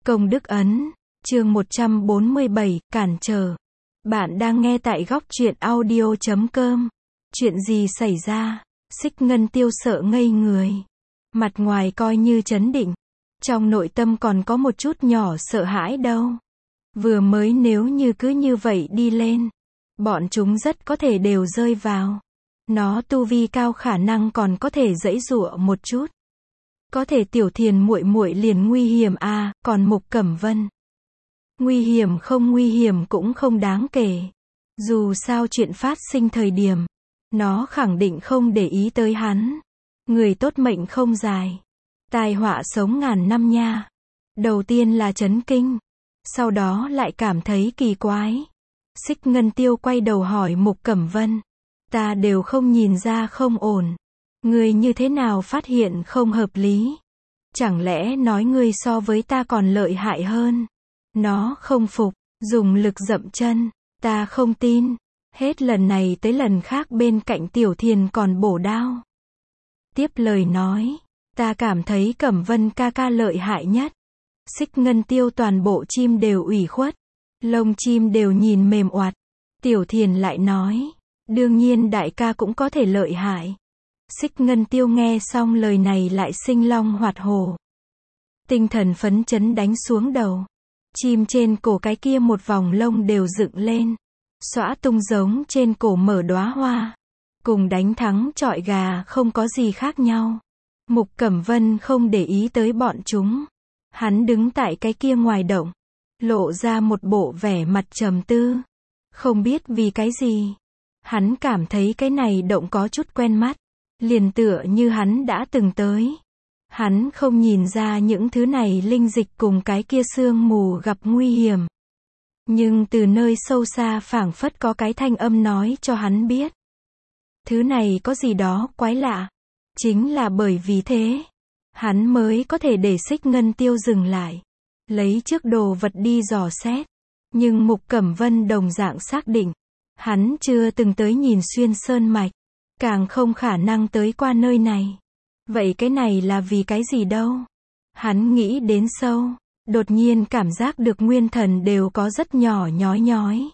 Công đức ấn, chương 147, cản trở. Bạn đang nghe tại góc truyện audio.com. Chuyện gì xảy ra? Xích Ngân Tiêu sợ ngây người. Mặt ngoài coi như trấn định. Trong nội tâm còn có một chút nhỏ sợ hãi đâu. Vừa mới nếu như cứ như vậy đi lên, bọn chúng rất có thể đều rơi vào. Nó tu vi cao khả năng còn có thể giãy giụa một chút. Có thể Tiểu Thiền muội muội liền nguy hiểm à, còn Mục Cẩm Vân. Nguy hiểm không nguy hiểm cũng không đáng kể. Dù sao chuyện phát sinh thời điểm, nó khẳng định không để ý tới hắn. Người tốt mệnh không dài. Tai họa sống ngàn năm nha. Đầu tiên là chấn kinh. Sau đó lại cảm thấy kỳ quái. Xích Ngân Tiêu quay đầu hỏi Mục Cẩm Vân. Ta đều không nhìn ra không ổn. Ngươi như thế nào phát hiện không hợp lý? Chẳng lẽ nói ngươi so với ta còn lợi hại hơn? Nó không phục, dùng lực dậm chân. Ta không tin. Hết lần này tới lần khác bên cạnh Tiểu Thiền còn bổ đao. Tiếp lời nói. Ta cảm thấy Cẩm Vân ca ca lợi hại nhất. Xích Ngân Tiêu toàn bộ chim đều ủy khuất. Lông chim đều nhìn mềm oặt. Tiểu Thiền lại nói. Đương nhiên đại ca cũng có thể lợi hại. Xích Ngân Tiêu nghe xong lời này lại sinh long hoạt hổ. Tinh thần phấn chấn đánh xuống đầu. Chim trên cổ cái kia một vòng lông đều dựng lên. Xõa tung giống trên cổ mở đóa hoa. Cùng đánh thắng chọi gà không có gì khác nhau. Mục Cẩm Vân không để ý tới bọn chúng. Hắn đứng tại cái kia ngoài động. Lộ ra một bộ vẻ mặt trầm tư. Không biết vì cái gì. Hắn cảm thấy cái này động có chút quen mắt. Liền tựa như hắn đã từng tới. Hắn không nhìn ra những thứ này linh dịch cùng cái kia sương mù gặp nguy hiểm. Nhưng từ nơi sâu xa phảng phất có cái thanh âm nói cho hắn biết. Thứ này có gì đó quái lạ. Chính là bởi vì thế. Hắn mới có thể để Xích Ngân Tiêu dừng lại. Lấy trước đồ vật đi dò xét. Nhưng Mục Cẩm Vân đồng dạng xác định. Hắn chưa từng tới nhìn xuyên sơn mạch. Càng không khả năng tới qua nơi này. Vậy cái này là vì cái gì đâu? Hắn nghĩ đến sâu. Đột nhiên cảm giác được nguyên thần đều có rất nhỏ nhói nhói.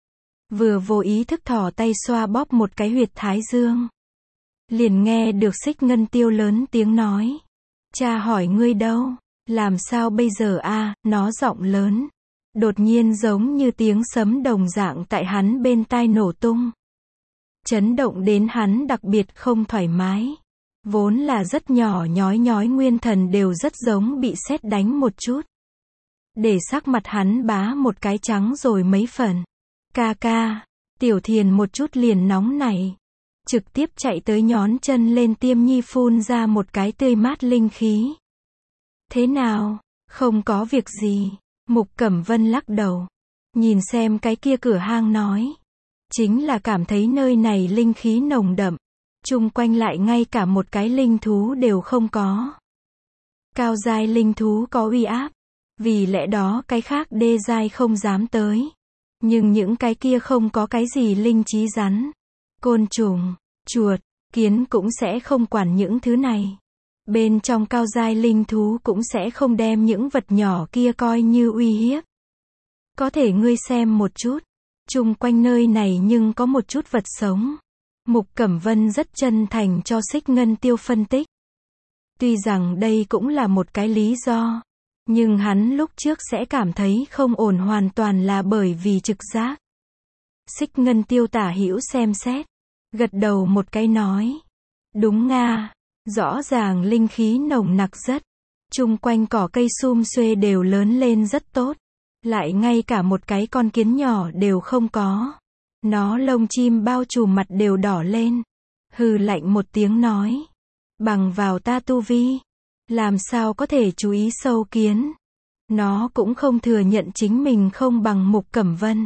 Vừa vô ý thức thò tay xoa bóp một cái huyệt thái dương. Liền nghe được Xích Ngân Tiêu lớn tiếng nói. Cha hỏi ngươi đâu? Làm sao bây giờ a? Nó giọng lớn. Đột nhiên giống như tiếng sấm đồng dạng tại hắn bên tai nổ tung. Chấn động đến hắn đặc biệt không thoải mái. Vốn là rất nhỏ nhói nhói nguyên thần đều rất giống bị sét đánh một chút. Để sắc mặt hắn bá một cái trắng rồi mấy phần. Ca ca, Tiểu Thiền một chút liền nóng nảy. Trực tiếp chạy tới nhón chân lên Tiêm Nhi phun ra một cái tươi mát linh khí. Thế nào? Không có việc gì. Mục Cẩm Vân lắc đầu. Nhìn xem cái kia cửa hang nói. Chính là cảm thấy nơi này linh khí nồng đậm. Chung quanh lại ngay cả một cái linh thú đều không có. Cao giai linh thú có uy áp. Vì lẽ đó cái khác đê giai không dám tới. Nhưng những cái kia không có cái gì linh trí rắn. Côn trùng, chuột, kiến cũng sẽ không quản những thứ này. Bên trong cao giai linh thú cũng sẽ không đem những vật nhỏ kia coi như uy hiếp. Có thể ngươi xem một chút. Chung quanh nơi này nhưng có một chút vật sống. Mục Cẩm Vân rất chân thành cho Xích Ngân Tiêu phân tích. Tuy rằng đây cũng là một cái lý do. Nhưng hắn lúc trước sẽ cảm thấy không ổn hoàn toàn là bởi vì trực giác. Xích Ngân Tiêu tả hữu xem xét. Gật đầu một cái nói. Đúng nga. Rõ ràng linh khí nồng nặc rất. Chung quanh cỏ cây sum xuê đều lớn lên rất tốt. Lại ngay cả một cái con kiến nhỏ đều không có. Nó lông chim bao trùm mặt đều đỏ lên. Hừ lạnh một tiếng nói. Bằng vào ta tu vi. Làm sao có thể chú ý sâu kiến. Nó cũng không thừa nhận chính mình không bằng Mục Cẩm Vân.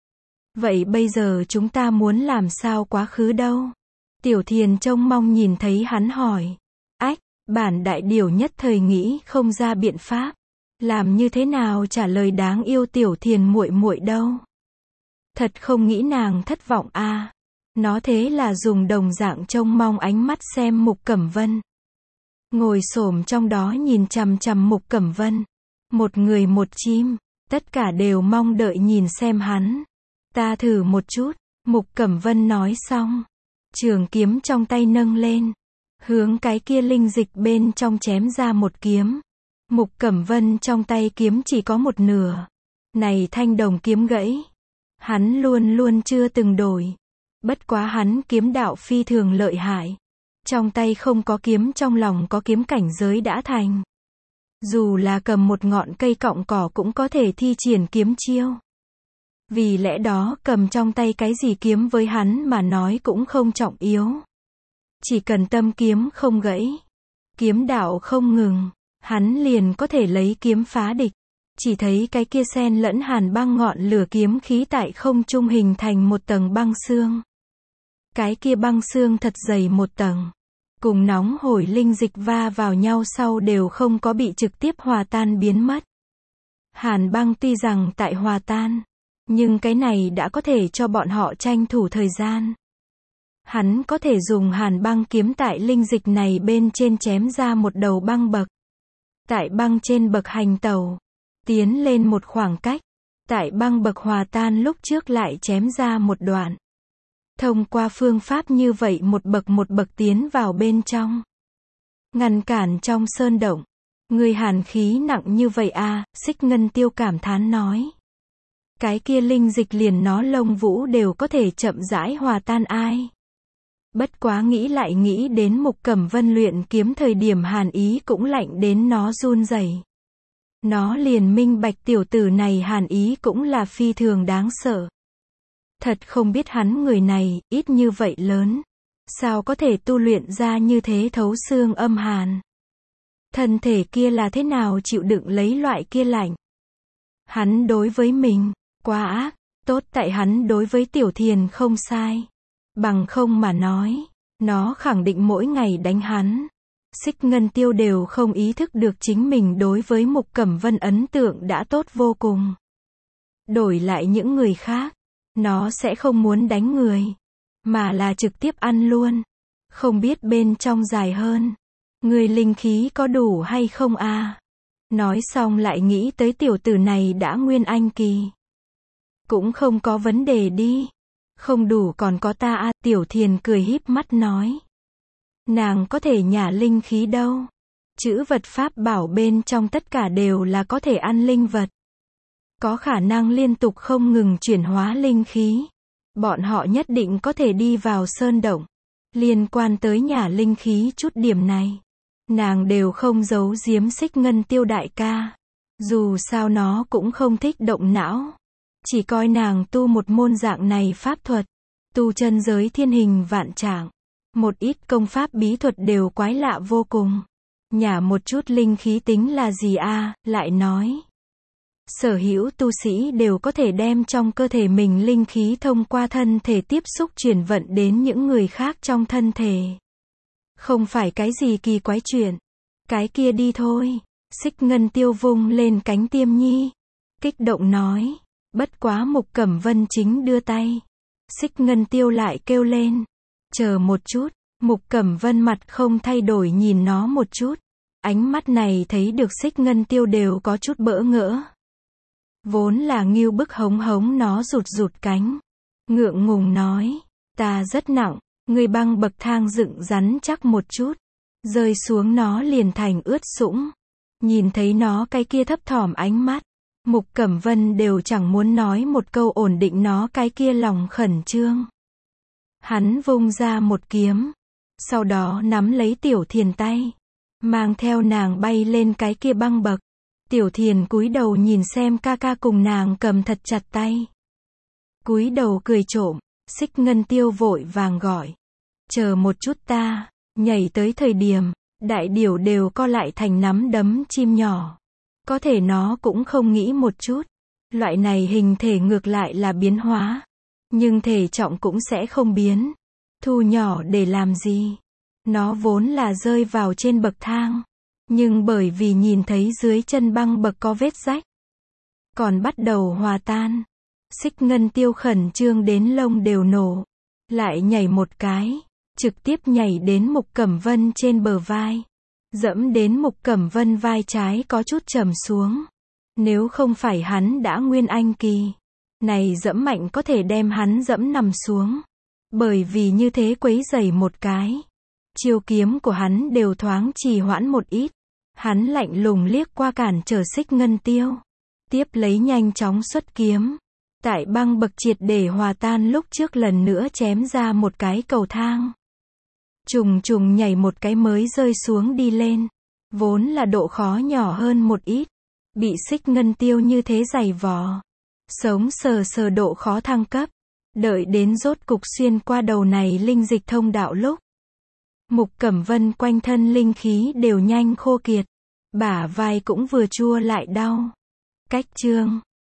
Vậy bây giờ chúng ta muốn làm sao quá khứ đâu? Tiểu Thiền trông mong nhìn thấy hắn hỏi. Ách, bản đại điểu nhất thời nghĩ không ra biện pháp. Làm như thế nào trả lời đáng yêu Tiểu Thiền muội muội đâu? Thật không nghĩ nàng thất vọng a. Nó thế là dùng đồng dạng trông mong ánh mắt xem Mục Cẩm Vân. Ngồi xổm trong đó nhìn chằm chằm Mục Cẩm Vân. Một người một chim, tất cả đều mong đợi nhìn xem hắn. Ta thử một chút, Mục Cẩm Vân nói xong. Trường kiếm trong tay nâng lên. Hướng cái kia linh dịch bên trong chém ra một kiếm. Mục Cẩm Vân trong tay kiếm chỉ có một nửa. Này thanh đồng kiếm gãy. Hắn luôn luôn chưa từng đổi. Bất quá hắn kiếm đạo phi thường lợi hại. Trong tay không có kiếm, trong lòng có kiếm, cảnh giới đã thành. Dù là cầm một ngọn cây cọng cỏ cũng có thể thi triển kiếm chiêu. Vì lẽ đó cầm trong tay cái gì kiếm với hắn mà nói cũng không trọng yếu. Chỉ cần tâm kiếm không gãy, kiếm đạo không ngừng, hắn liền có thể lấy kiếm phá địch. Chỉ thấy cái kia xen lẫn hàn băng ngọn lửa kiếm khí tại không trung hình thành một tầng băng xương. Cái kia băng xương thật dày một tầng. Cùng nóng hổi linh dịch va vào nhau sau đều không có bị trực tiếp hòa tan biến mất. Hàn băng tuy rằng tại hòa tan, nhưng cái này đã có thể cho bọn họ tranh thủ thời gian. Hắn có thể dùng hàn băng kiếm tại linh dịch này bên trên chém ra một đầu băng bậc. Tại băng trên bậc hành tẩu, tiến lên một khoảng cách. Tại băng bậc hòa tan lúc trước lại chém ra một đoạn. Thông qua phương pháp như vậy một bậc tiến vào bên trong. Ngăn cản trong sơn động. Người hàn khí nặng như vậy à, Xích Ngân Tiêu cảm thán nói. Cái kia linh dịch liền nó lông vũ đều có thể chậm rãi hòa tan ai. Bất quá nghĩ lại nghĩ đến Mục Cẩm Vân luyện kiếm thời điểm hàn ý cũng lạnh đến nó run rẩy. Nó liền minh bạch tiểu tử này hàn ý cũng là phi thường đáng sợ. Thật không biết hắn người này, ít như vậy lớn. Sao có thể tu luyện ra như thế thấu xương âm hàn. Thân thể kia là thế nào chịu đựng lấy loại kia lạnh. Hắn đối với mình, quá ác, tốt tại hắn đối với Tiểu Thiền không sai. Bằng không mà nói, nó khẳng định mỗi ngày đánh hắn. Xích Ngân Tiêu đều không ý thức được chính mình đối với Mục Cẩm Vân ấn tượng đã tốt vô cùng. Đổi lại những người khác, nó sẽ không muốn đánh người, mà là trực tiếp ăn luôn. Không biết bên trong dài hơn, người linh khí có đủ hay không à? Nói xong lại nghĩ tới tiểu tử này đã nguyên anh kỳ. Cũng không có vấn đề đi. Không đủ còn có ta à, Tiểu Thiền cười híp mắt nói. Nàng có thể nhả linh khí đâu. Chữ vật pháp bảo bên trong tất cả đều là có thể ăn linh vật. Có khả năng liên tục không ngừng chuyển hóa linh khí. Bọn họ nhất định có thể đi vào sơn động. Liên quan tới nhả linh khí chút điểm này, nàng đều không giấu giếm Xích Ngân Tiêu đại ca. Dù sao nó cũng không thích động não. Chỉ coi nàng tu một môn dạng này pháp thuật. Tu chân giới thiên hình vạn trạng. Một ít công pháp bí thuật đều quái lạ vô cùng. Nhả một chút linh khí tính là gì à, lại nói. Sở hữu tu sĩ đều có thể đem trong cơ thể mình linh khí thông qua thân thể tiếp xúc chuyển vận đến những người khác trong thân thể. Không phải cái gì kỳ quái chuyện. Cái kia đi thôi. Xích Ngân Tiêu vung lên cánh tiêm nhi. Kích động nói. Bất quá Mục Cẩm Vân chính đưa tay. Xích Ngân Tiêu lại kêu lên. Chờ một chút. Mục Cẩm Vân mặt không thay đổi nhìn nó một chút. Ánh mắt này thấy được Xích Ngân Tiêu đều có chút bỡ ngỡ. Vốn là ngưu bức hống hống nó rụt cánh. Ngượng ngùng nói. Ta rất nặng. Người băng bậc thang dựng rắn chắc một chút. Rơi xuống nó liền thành ướt sũng. Nhìn thấy nó cái kia thấp thỏm ánh mắt. Mục Cẩm Vân đều chẳng muốn nói một câu ổn định nó cái kia lòng khẩn trương. Hắn vung ra một kiếm. Sau đó nắm lấy Tiểu Thiền tay. Mang theo nàng bay lên cái kia băng bậc. Tiểu Thiền cúi đầu nhìn xem ca ca cùng nàng cầm thật chặt tay. Cúi đầu cười trộm. Xích Ngân Tiêu vội vàng gọi. Chờ một chút ta. Nhảy tới thời điểm, đại điểu đều co lại thành nắm đấm chim nhỏ. Có thể nó cũng không nghĩ một chút. Loại này hình thể ngược lại là biến hóa. Nhưng thể trọng cũng sẽ không biến. Thu nhỏ để làm gì? Nó vốn là rơi vào trên bậc thang. Nhưng bởi vì nhìn thấy dưới chân băng bậc có vết rách. Còn bắt đầu hòa tan. Xích Ngân Tiêu khẩn trương đến lông đều nổ. Lại nhảy một cái. Trực tiếp nhảy đến Mục Cẩm Vân trên bờ vai. Dẫm đến Mục Cẩm Vân vai trái có chút trầm xuống. Nếu không phải hắn đã nguyên anh kỳ, này dẫm mạnh có thể đem hắn dẫm nằm xuống. Bởi vì như thế quấy rầy một cái, chiêu kiếm của hắn đều thoáng trì hoãn một ít. Hắn lạnh lùng liếc qua cản trở Xích Ngân Tiêu, tiếp lấy nhanh chóng xuất kiếm. Tại băng bậc triệt để hòa tan lúc trước lần nữa chém ra một cái cầu thang. Trùng trùng nhảy một cái mới rơi xuống đi lên. Vốn là độ khó nhỏ hơn một ít. Bị Xích Ngân Tiêu như thế giày vò. Sống sờ sờ độ khó thăng cấp. Đợi đến rốt cục xuyên qua đầu này linh dịch thông đạo lúc. Mục Cẩm Vân quanh thân linh khí đều nhanh khô kiệt. Bả vai cũng vừa chua lại đau. Cách chương